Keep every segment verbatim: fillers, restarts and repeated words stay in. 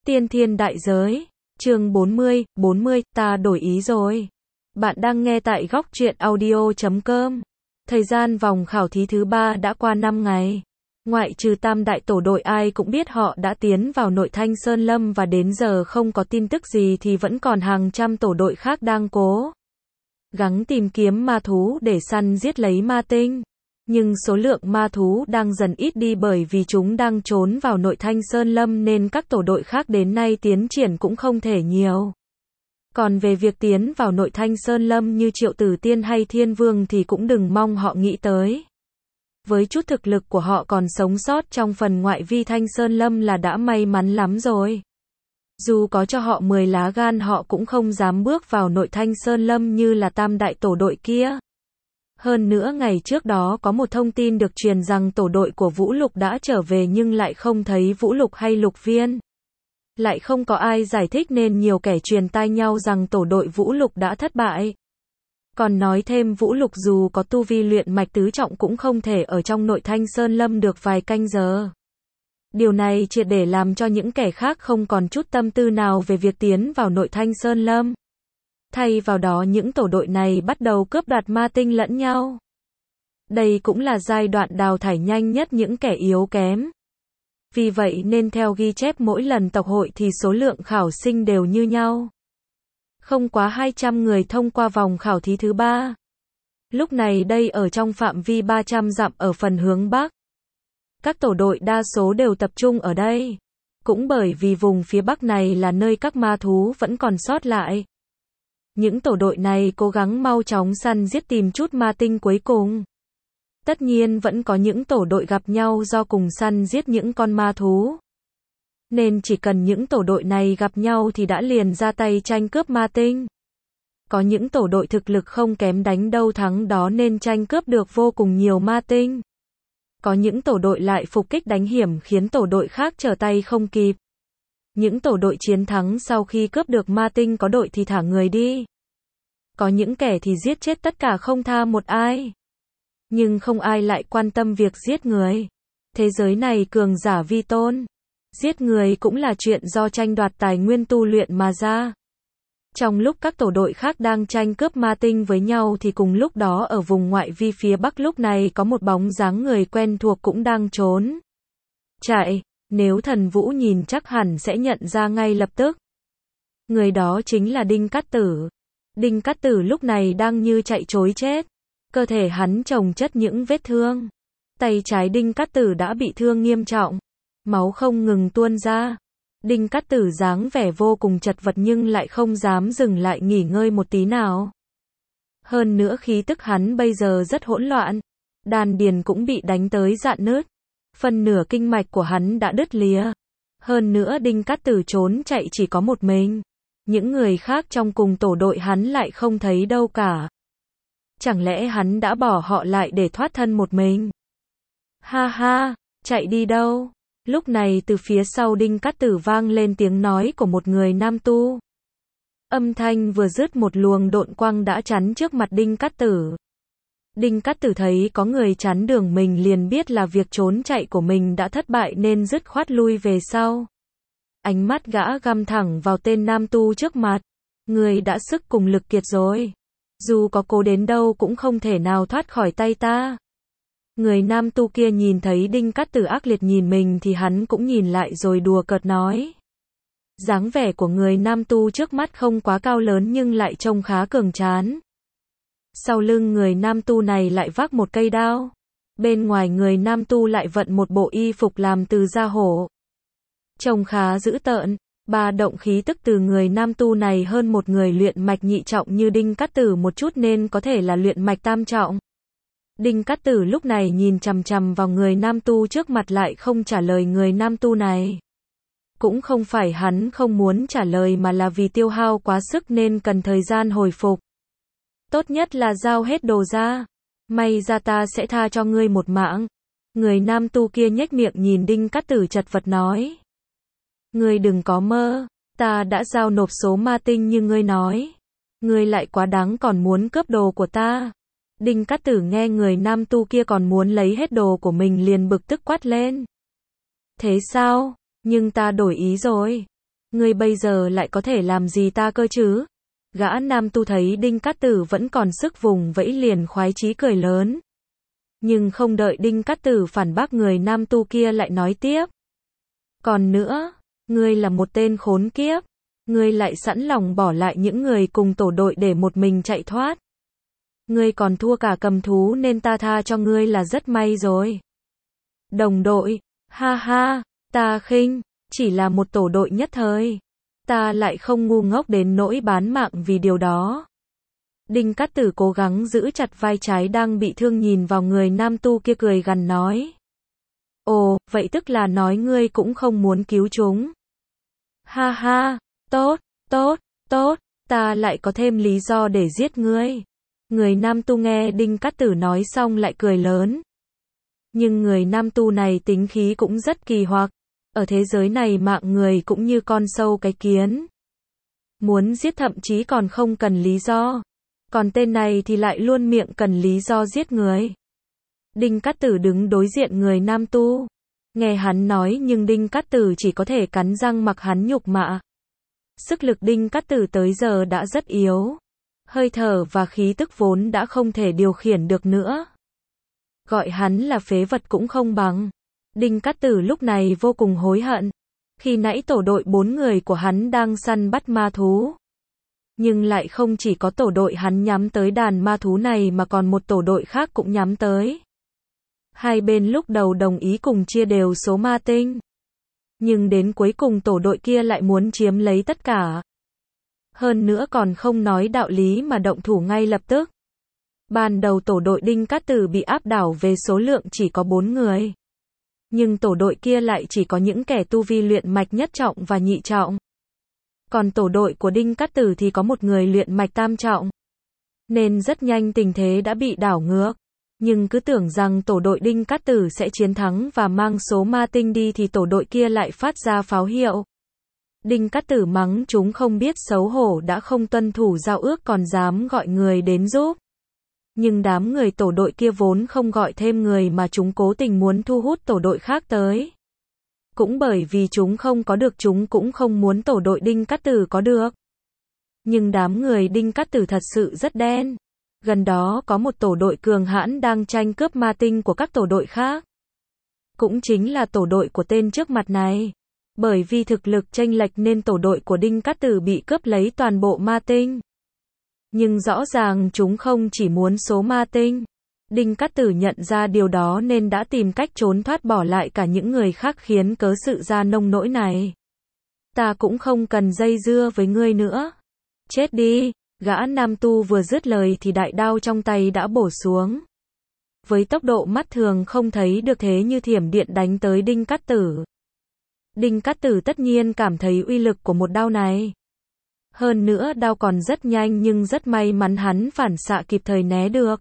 Tiên thiên đại giới, chương bốn mươi, bốn mươi, ta đổi ý rồi. Bạn đang nghe tại góc truyện audio chấm com. Thời gian vòng khảo thí thứ ba đã qua năm ngày. Ngoại trừ tam đại tổ đội ai cũng biết họ đã tiến vào nội Thanh Sơn Lâm và đến giờ không có tin tức gì thì vẫn còn hàng trăm tổ đội khác đang cố gắng tìm kiếm ma thú để săn giết lấy ma tinh. Nhưng số lượng ma thú đang dần ít đi bởi vì chúng đang trốn vào nội Thanh Sơn Lâm nên các tổ đội khác đến nay tiến triển cũng không thể nhiều. Còn về việc tiến vào nội Thanh Sơn Lâm như Triệu Tử Tiên hay Thiên Vương thì cũng đừng mong họ nghĩ tới. Với chút thực lực của họ còn sống sót trong phần ngoại vi Thanh Sơn Lâm là đã may mắn lắm rồi. Dù có cho họ mười lá gan họ cũng không dám bước vào nội Thanh Sơn Lâm như là tam đại tổ đội kia. Hơn nữa ngày trước đó có một thông tin được truyền rằng tổ đội của Vũ Lục đã trở về nhưng lại không thấy Vũ Lục hay Lục Viên. Lại không có ai giải thích nên nhiều kẻ truyền tai nhau rằng tổ đội Vũ Lục đã thất bại. Còn nói thêm Vũ Lục dù có tu vi luyện mạch tứ trọng cũng không thể ở trong nội Thanh Sơn Lâm được vài canh giờ. Điều này triệt để làm cho những kẻ khác không còn chút tâm tư nào về việc tiến vào nội Thanh Sơn Lâm. Thay vào đó những tổ đội này bắt đầu cướp đoạt ma tinh lẫn nhau. Đây cũng là giai đoạn đào thải nhanh nhất những kẻ yếu kém. Vì vậy nên theo ghi chép mỗi lần tộc hội thì số lượng khảo sinh đều như nhau. Không quá hai trăm người thông qua vòng khảo thí thứ ba. Lúc này đây ở trong phạm vi ba trăm dặm ở phần hướng Bắc. Các tổ đội đa số đều tập trung ở đây. Cũng bởi vì vùng phía Bắc này là nơi các ma thú vẫn còn sót lại. Những tổ đội này cố gắng mau chóng săn giết tìm chút ma tinh cuối cùng. Tất nhiên vẫn có những tổ đội gặp nhau do cùng săn giết những con ma thú. Nên chỉ cần những tổ đội này gặp nhau thì đã liền ra tay tranh cướp ma tinh. Có những tổ đội thực lực không kém đánh đâu thắng đó nên tranh cướp được vô cùng nhiều ma tinh. Có những tổ đội lại phục kích đánh hiểm khiến tổ đội khác trở tay không kịp. Những tổ đội chiến thắng sau khi cướp được ma tinh có đội thì thả người đi. Có những kẻ thì giết chết tất cả không tha một ai. Nhưng không ai lại quan tâm việc giết người. Thế giới này cường giả vi tôn. Giết người cũng là chuyện do tranh đoạt tài nguyên tu luyện mà ra. Trong lúc các tổ đội khác đang tranh cướp ma tinh với nhau thì cùng lúc đó ở vùng ngoại vi phía Bắc lúc này có một bóng dáng người quen thuộc cũng đang trốn chạy. Nếu Thần Vũ nhìn chắc hẳn sẽ nhận ra ngay lập tức. Người đó chính là Đinh Cát Tử. Đinh Cát Tử lúc này đang như chạy trối chết. Cơ thể hắn chồng chất những vết thương. Tay trái Đinh Cát Tử đã bị thương nghiêm trọng. Máu không ngừng tuôn ra. Đinh Cát Tử dáng vẻ vô cùng chật vật nhưng lại không dám dừng lại nghỉ ngơi một tí nào. Hơn nữa khí tức hắn bây giờ rất hỗn loạn. Đan điền cũng bị đánh tới rạn nứt. Phần nửa kinh mạch của hắn đã đứt lìa. Hơn nữa Đinh Cát Tử trốn chạy chỉ có một mình. Những người khác trong cùng tổ đội hắn lại không thấy đâu cả. Chẳng lẽ hắn đã bỏ họ lại để thoát thân một mình? Ha ha, chạy đi đâu? Lúc này từ phía sau Đinh Cát Tử vang lên tiếng nói của một người nam tu. Âm thanh vừa dứt một luồng độn quang đã chắn trước mặt Đinh Cát Tử. Đinh Cát Tử thấy có người chắn đường mình liền biết là việc trốn chạy của mình đã thất bại nên dứt khoát lui về sau. Ánh mắt gã găm thẳng vào tên nam tu trước mặt. Người đã sức cùng lực kiệt rồi. Dù có cố đến đâu cũng không thể nào thoát khỏi tay ta. Người nam tu kia nhìn thấy Đinh Cát Tử ác liệt nhìn mình thì hắn cũng nhìn lại rồi đùa cợt nói. Dáng vẻ của người nam tu trước mắt không quá cao lớn nhưng lại trông khá cường tráng. Sau lưng người nam tu này lại vác một cây đao. Bên ngoài người nam tu lại vận một bộ y phục làm từ da hổ. Trông khá dữ tợn. Ba động khí tức từ người nam tu này hơn một người luyện mạch nhị trọng như Đinh Cát Tử một chút nên có thể là luyện mạch tam trọng. Đinh Cát Tử lúc này nhìn chằm chằm vào người nam tu trước mặt lại không trả lời người nam tu này. Cũng không phải hắn không muốn trả lời mà là vì tiêu hao quá sức nên cần thời gian hồi phục. Tốt nhất là giao hết đồ ra. May ra ta sẽ tha cho ngươi một mạng. Người nam tu kia nhếch miệng nhìn Đinh Cát Tử chật vật nói. Ngươi đừng có mơ. Ta đã giao nộp số ma tinh như ngươi nói. Ngươi lại quá đáng còn muốn cướp đồ của ta. Đinh Cát Tử nghe người nam tu kia còn muốn lấy hết đồ của mình liền bực tức quát lên. Thế sao? Nhưng ta đổi ý rồi. Ngươi bây giờ lại có thể làm gì ta cơ chứ? Gã nam tu thấy Đinh Cát Tử vẫn còn sức vùng vẫy liền khoái chí cười lớn. Nhưng không đợi Đinh Cát Tử phản bác, người nam tu kia lại nói tiếp. Còn nữa, ngươi là một tên khốn kiếp. Ngươi lại sẵn lòng bỏ lại những người cùng tổ đội để một mình chạy thoát. Ngươi còn thua cả cầm thú nên ta tha cho ngươi là rất may rồi. Đồng đội, ha ha, ta khinh, chỉ là một tổ đội nhất thời. Ta lại không ngu ngốc đến nỗi bán mạng vì điều đó. Đinh Cát Tử cố gắng giữ chặt vai trái đang bị thương, nhìn vào người nam tu kia cười gằn nói. Ồ, vậy tức là nói ngươi cũng không muốn cứu chúng. Ha ha, tốt, tốt, tốt, ta lại có thêm lý do để giết ngươi. Người nam tu nghe Đinh Cát Tử nói xong lại cười lớn. Nhưng người nam tu này tính khí cũng rất kỳ hoặc. Ở thế giới này mạng người cũng như con sâu cái kiến. Muốn giết thậm chí còn không cần lý do. Còn tên này thì lại luôn miệng cần lý do giết người. Đinh Cát Tử đứng đối diện người nam tu. Nghe hắn nói nhưng Đinh Cát Tử chỉ có thể cắn răng mặc hắn nhục mạ. Sức lực Đinh Cát Tử tới giờ đã rất yếu. Hơi thở và khí tức vốn đã không thể điều khiển được nữa. Gọi hắn là phế vật cũng không bằng. Đinh Cát Tử lúc này vô cùng hối hận. Khi nãy tổ đội bốn người của hắn đang săn bắt ma thú. Nhưng lại không chỉ có tổ đội hắn nhắm tới đàn ma thú này mà còn một tổ đội khác cũng nhắm tới. Hai bên lúc đầu đồng ý cùng chia đều số ma tinh. Nhưng đến cuối cùng tổ đội kia lại muốn chiếm lấy tất cả. Hơn nữa còn không nói đạo lý mà động thủ ngay lập tức. Ban đầu tổ đội Đinh Cát Tử bị áp đảo về số lượng chỉ có bốn người. Nhưng tổ đội kia lại chỉ có những kẻ tu vi luyện mạch nhất trọng và nhị trọng. Còn tổ đội của Đinh Cát Tử thì có một người luyện mạch tam trọng. Nên rất nhanh tình thế đã bị đảo ngược. Nhưng cứ tưởng rằng tổ đội Đinh Cát Tử sẽ chiến thắng và mang số ma tinh đi thì tổ đội kia lại phát ra pháo hiệu. Đinh Cát Tử mắng chúng không biết xấu hổ, đã không tuân thủ giao ước còn dám gọi người đến giúp. Nhưng đám người tổ đội kia vốn không gọi thêm người mà chúng cố tình muốn thu hút tổ đội khác tới. Cũng bởi vì chúng không có được, chúng cũng không muốn tổ đội Đinh Cát Tử có được. Nhưng đám người Đinh Cát Tử thật sự rất đen. Gần đó có một tổ đội cường hãn đang tranh cướp ma tinh của các tổ đội khác. Cũng chính là tổ đội của tên trước mặt này. Bởi vì thực lực chênh lệch nên tổ đội của Đinh Cát Tử bị cướp lấy toàn bộ ma tinh. Nhưng rõ ràng chúng không chỉ muốn số ma tinh. Đinh Cát Tử nhận ra điều đó nên đã tìm cách trốn thoát, bỏ lại cả những người khác, khiến cớ sự ra nông nỗi này. Ta cũng không cần dây dưa với ngươi nữa. Chết đi. Gã nam tu vừa dứt lời thì đại đao trong tay đã bổ xuống. Với tốc độ mắt thường không thấy được thế như thiểm điện đánh tới Đinh Cát Tử. Đinh Cát Tử tất nhiên cảm thấy uy lực của một đao này. Hơn nữa đao còn rất nhanh nhưng rất may mắn hắn phản xạ kịp thời né được.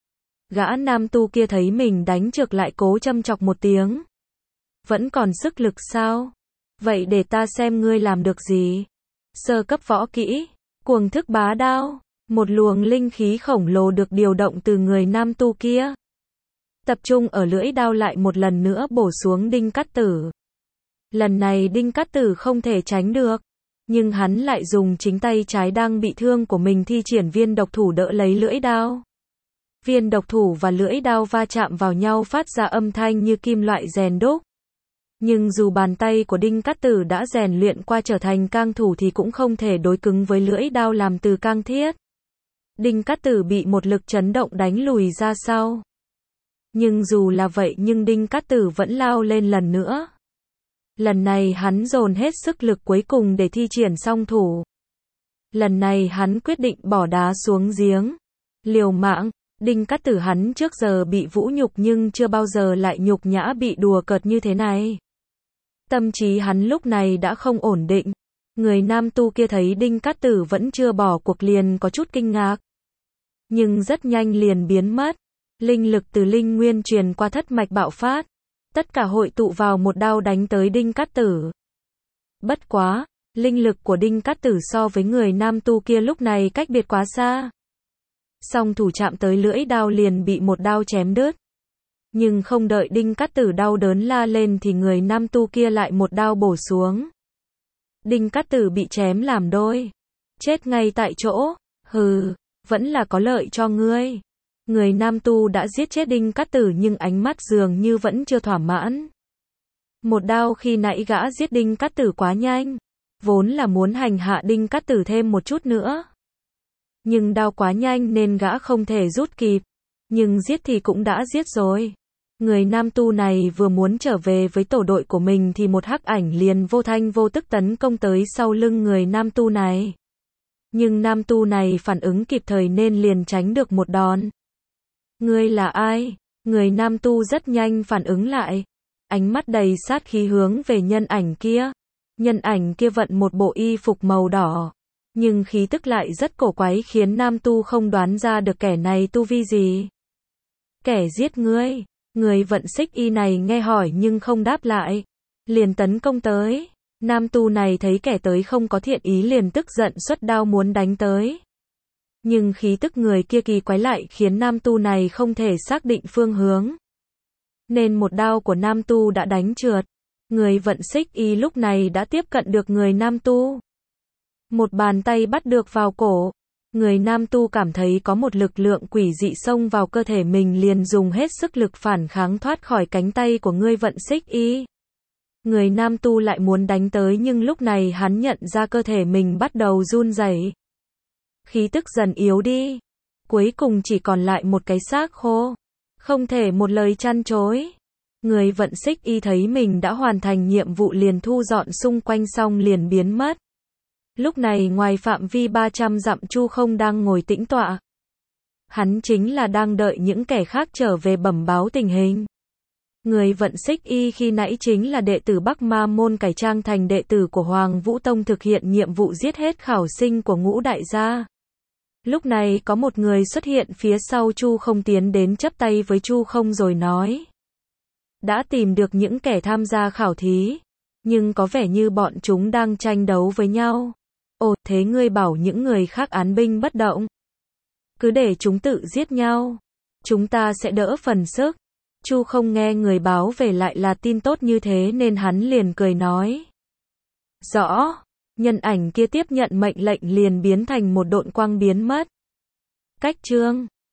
Gã nam tu kia thấy mình đánh trượt lại cố châm chọc một tiếng. Vẫn còn sức lực sao? Vậy để ta xem ngươi làm được gì. Sơ cấp võ kỹ, cuồng thức bá đao. Một luồng linh khí khổng lồ được điều động từ người nam tu kia. Tập trung ở lưỡi đao lại một lần nữa bổ xuống Đinh Cát Tử. Lần này Đinh Cát Tử không thể tránh được. Nhưng hắn lại dùng chính tay trái đang bị thương của mình thi triển viên độc thủ đỡ lấy lưỡi đao. Viên độc thủ và lưỡi đao va chạm vào nhau phát ra âm thanh như kim loại rèn đúc. Nhưng dù bàn tay của Đinh Cát Tử đã rèn luyện qua trở thành cang thủ thì cũng không thể đối cứng với lưỡi đao làm từ cang thiết. Đinh Cát Tử bị một lực chấn động đánh lùi ra sau. Nhưng dù là vậy nhưng Đinh Cát Tử vẫn lao lên lần nữa. Lần này hắn dồn hết sức lực cuối cùng để thi triển song thủ. Lần này hắn quyết định bỏ đá xuống giếng. Liều mạng. Đinh Cát Tử hắn trước giờ bị vũ nhục nhưng chưa bao giờ lại nhục nhã bị đùa cợt như thế này. Tâm trí hắn lúc này đã không ổn định. Người nam tu kia thấy Đinh Cát Tử vẫn chưa bỏ cuộc liền có chút kinh ngạc. Nhưng rất nhanh liền biến mất. Linh lực từ linh nguyên truyền qua thất mạch bạo phát. Tất cả hội tụ vào một đao đánh tới Đinh Cát Tử. Bất quá, linh lực của Đinh Cát Tử so với người nam tu kia lúc này cách biệt quá xa. Song thủ chạm tới lưỡi đao liền bị một đao chém đứt. Nhưng không đợi Đinh Cát Tử đau đớn la lên thì người nam tu kia lại một đao bổ xuống. Đinh Cát Tử bị chém làm đôi. Chết ngay tại chỗ. Hừ, vẫn là có lợi cho ngươi. Người nam tu đã giết chết Đinh Cát Tử nhưng ánh mắt dường như vẫn chưa thỏa mãn. Một đao khi nãy gã giết Đinh Cát Tử quá nhanh. Vốn là muốn hành hạ Đinh Cát Tử thêm một chút nữa. Nhưng đao quá nhanh nên gã không thể rút kịp. Nhưng giết thì cũng đã giết rồi. Người nam tu này vừa muốn trở về với tổ đội của mình thì một hắc ảnh liền vô thanh vô tức tấn công tới sau lưng người nam tu này. Nhưng nam tu này phản ứng kịp thời nên liền tránh được một đòn. Ngươi là ai? Người nam tu rất nhanh phản ứng lại. Ánh mắt đầy sát khí hướng về nhân ảnh kia. Nhân ảnh kia vận một bộ y phục màu đỏ. Nhưng khí tức lại rất cổ quái khiến nam tu không đoán ra được kẻ này tu vi gì. Kẻ giết ngươi. Người vận xích y này nghe hỏi nhưng không đáp lại. Liền tấn công tới. Nam tu này thấy kẻ tới không có thiện ý liền tức giận xuất đao muốn đánh tới. Nhưng khí tức người kia kỳ quái lại khiến nam tu này không thể xác định phương hướng. Nên một đao của nam tu đã đánh trượt. Người vận xích y lúc này đã tiếp cận được người nam tu. Một bàn tay bắt được vào cổ. Người nam tu cảm thấy có một lực lượng quỷ dị xông vào cơ thể mình liền dùng hết sức lực phản kháng thoát khỏi cánh tay của người vận xích y. Người nam tu lại muốn đánh tới nhưng lúc này hắn nhận ra cơ thể mình bắt đầu run rẩy. Khí tức dần yếu đi. Cuối cùng chỉ còn lại một cái xác khô. Không thể một lời chăn chối. Người vận xích y thấy mình đã hoàn thành nhiệm vụ liền thu dọn xung quanh xong liền biến mất. Lúc này ngoài phạm vi ba trăm dặm Chu Không đang ngồi tĩnh tọa. Hắn chính là đang đợi những kẻ khác trở về bẩm báo tình hình. Người vận xích y khi nãy chính là đệ tử Bắc Ma Môn cải trang thành đệ tử của Hoàng Vũ Tông thực hiện nhiệm vụ giết hết khảo sinh của Ngũ đại gia. Lúc này có một người xuất hiện phía sau Chu Không tiến đến chắp tay với Chu Không rồi nói. Đã tìm được những kẻ tham gia khảo thí, nhưng có vẻ như bọn chúng đang tranh đấu với nhau. Ồ, thế ngươi bảo những người khác án binh bất động. Cứ để chúng tự giết nhau. Chúng ta sẽ đỡ phần sức. Chu Không nghe người báo về lại là tin tốt như thế nên hắn liền cười nói. Rõ. Nhân ảnh kia tiếp nhận mệnh lệnh liền biến thành một độn quang biến mất. Cách chương